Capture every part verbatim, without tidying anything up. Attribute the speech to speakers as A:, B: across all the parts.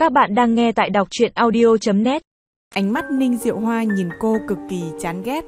A: Các bạn đang nghe tại đọc truyện audio chấm net.
B: Ánh mắt Ninh Diệu Hoa nhìn cô cực kỳ chán ghét.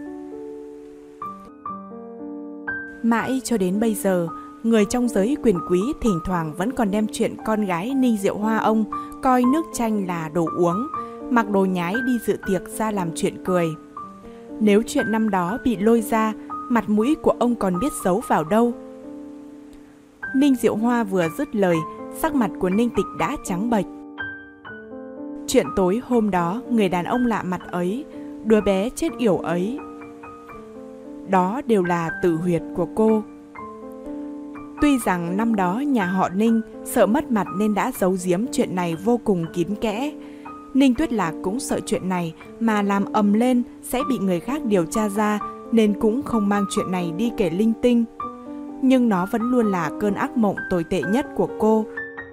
B: Mãi cho đến bây giờ, người trong giới quyền quý thỉnh thoảng vẫn còn đem chuyện con gái Ninh Diệu Hoa ông coi nước chanh là đồ uống, mặc đồ nhái đi dự tiệc ra làm chuyện cười. Nếu chuyện năm đó bị lôi ra, mặt mũi của ông còn biết giấu vào đâu. Ninh Diệu Hoa vừa dứt lời, sắc mặt của Ninh Tịch đã trắng bệch. Chuyện tối hôm đó, người đàn ông lạ mặt ấy, đứa bé chết yểu ấy, đó đều là tử huyệt của cô. Tuy rằng năm đó nhà họ Ninh sợ mất mặt nên đã giấu giếm chuyện này vô cùng kín kẽ. Ninh Tuyết Lạc cũng sợ chuyện này mà làm ầm lên sẽ bị người khác điều tra ra, nên cũng không mang chuyện này đi kể linh tinh. Nhưng nó vẫn luôn là cơn ác mộng tồi tệ nhất của cô.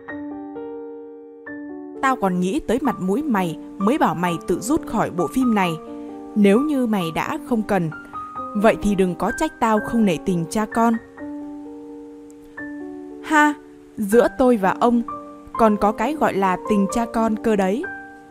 B: Tao còn nghĩ tới mặt mũi mày mới bảo mày tự rút khỏi bộ phim này. Nếu như mày đã không cần, vậy thì đừng có trách tao không nể tình cha con. Ha, giữa tôi và ông còn có cái gọi là tình cha con cơ đấy.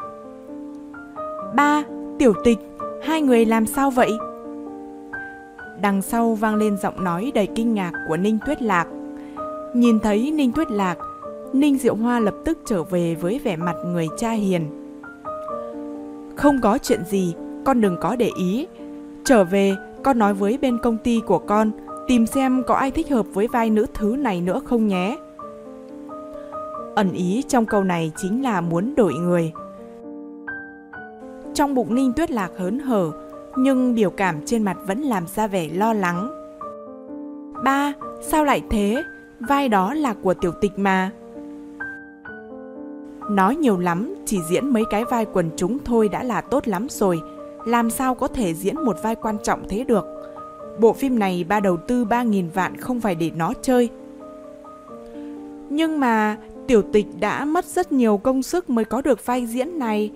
B: Ba, Tiểu Tịch, hai người làm sao vậy? Đằng sau vang lên giọng nói đầy kinh ngạc của Ninh Tuyết Lạc. Nhìn thấy Ninh Tuyết Lạc, Ninh Diệu Hoa lập tức trở về với vẻ mặt người cha hiền. Không có chuyện gì, con đừng có để ý. Trở về, con nói với bên công ty của con, tìm xem có ai thích hợp với vai nữ thứ này nữa không nhé. Ẩn ý trong câu này chính là muốn đổi người. Trong bụng Ninh Tuyết Lạc hớn hở, nhưng biểu cảm trên mặt vẫn làm ra vẻ lo lắng. Ba, sao lại thế? Vai đó là của Tiểu Tịch mà. Nói nhiều lắm, chỉ diễn mấy cái vai quần chúng thôi đã là tốt lắm rồi. Làm sao có thể diễn một vai quan trọng thế được? Bộ phim này ba đầu tư ba nghìn vạn không phải để nó chơi. Nhưng mà Tiểu Tịch đã mất rất nhiều công sức mới có được vai diễn này.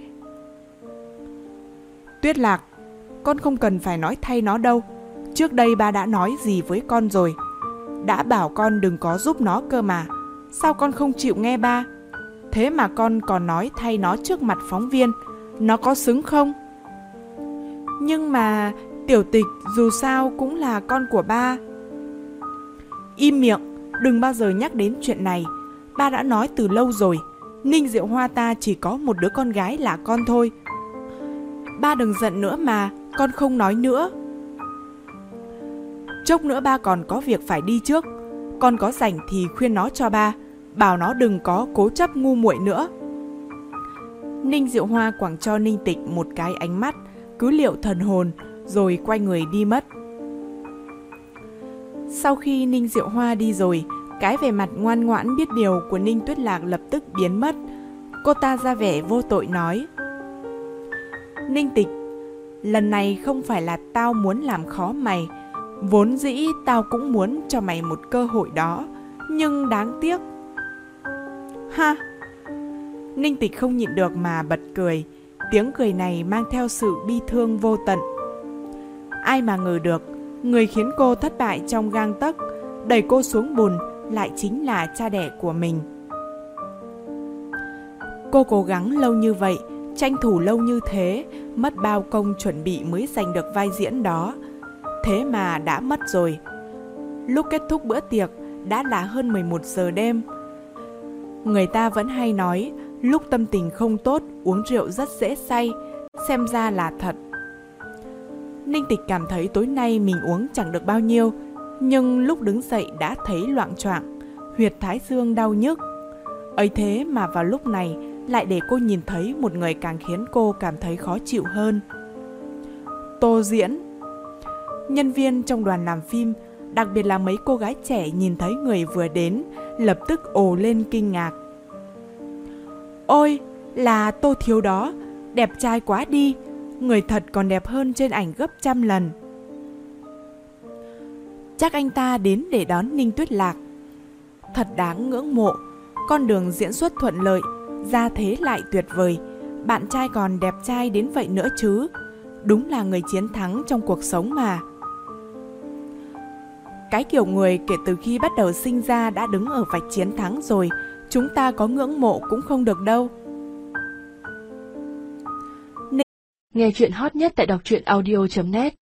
B: Tuyết Lạc, con không cần phải nói thay nó đâu. Trước đây ba đã nói gì với con rồi. Đã bảo con đừng có giúp nó cơ mà. Sao con không chịu nghe ba? Thế mà con còn nói thay nó trước mặt phóng viên. Nó có xứng không? Nhưng mà Tiểu Tịch dù sao cũng là con của ba. Im miệng, đừng bao giờ nhắc đến chuyện này. Ba đã nói từ lâu rồi, Ninh Diệu Hoa ta chỉ có một đứa con gái là con thôi. Ba đừng giận nữa mà, con không nói nữa. Chốc nữa ba còn có việc phải đi trước. Con có rảnh thì khuyên nó cho ba, bảo nó đừng có cố chấp ngu muội nữa. Ninh Diệu Hoa quẳng cho Ninh Tịch một cái ánh mắt cứ liệu thần hồn, rồi quay người đi mất. Sau khi Ninh Diệu Hoa đi rồi, cái vẻ mặt ngoan ngoãn biết điều của Ninh Tuyết Lạc lập tức biến mất. Cô ta ra vẻ vô tội nói: Ninh Tịch, lần này không phải là tao muốn làm khó mày. Vốn dĩ tao cũng muốn cho mày một cơ hội đó, nhưng đáng tiếc. Ha! Ninh Tịch không nhịn được mà bật cười. Tiếng cười này mang theo sự bi thương vô tận. Ai mà ngờ được, người khiến cô thất bại trong gang tấc, đẩy cô xuống bùn lại chính là cha đẻ của mình. Cô cố gắng lâu như vậy, tranh thủ lâu như thế, mất bao công chuẩn bị mới giành được vai diễn đó. Thế mà đã mất rồi. Lúc kết thúc bữa tiệc đã là hơn mười một giờ đêm. Người ta vẫn hay nói lúc tâm tình không tốt uống rượu rất dễ say, xem ra là thật. Ninh Tịch cảm thấy tối nay mình uống chẳng được bao nhiêu, nhưng lúc đứng dậy đã thấy loạng choạng, huyệt thái dương đau nhức. Ấy thế mà vào lúc này lại để cô nhìn thấy một người càng khiến cô cảm thấy khó chịu hơn. Tô Diễn. Nhân viên trong đoàn làm phim, đặc biệt là mấy cô gái trẻ nhìn thấy người vừa đến, lập tức ồ lên kinh ngạc. Ôi, là Tô Thiếu đó, đẹp trai quá đi, người thật còn đẹp hơn trên ảnh gấp trăm lần. Chắc anh ta đến để đón Ninh Tuyết Lạc. Thật đáng ngưỡng mộ, con đường diễn xuất thuận lợi, gia thế lại tuyệt vời, bạn trai còn đẹp trai đến vậy nữa chứ. Đúng là người chiến thắng trong cuộc sống mà. Cái kiểu người kể từ khi bắt đầu sinh ra đã đứng ở vạch chiến thắng rồi, chúng ta có ngưỡng mộ cũng không được đâu.
C: Nghe chuyện hot nhất tại đọc truyện audio chấm net.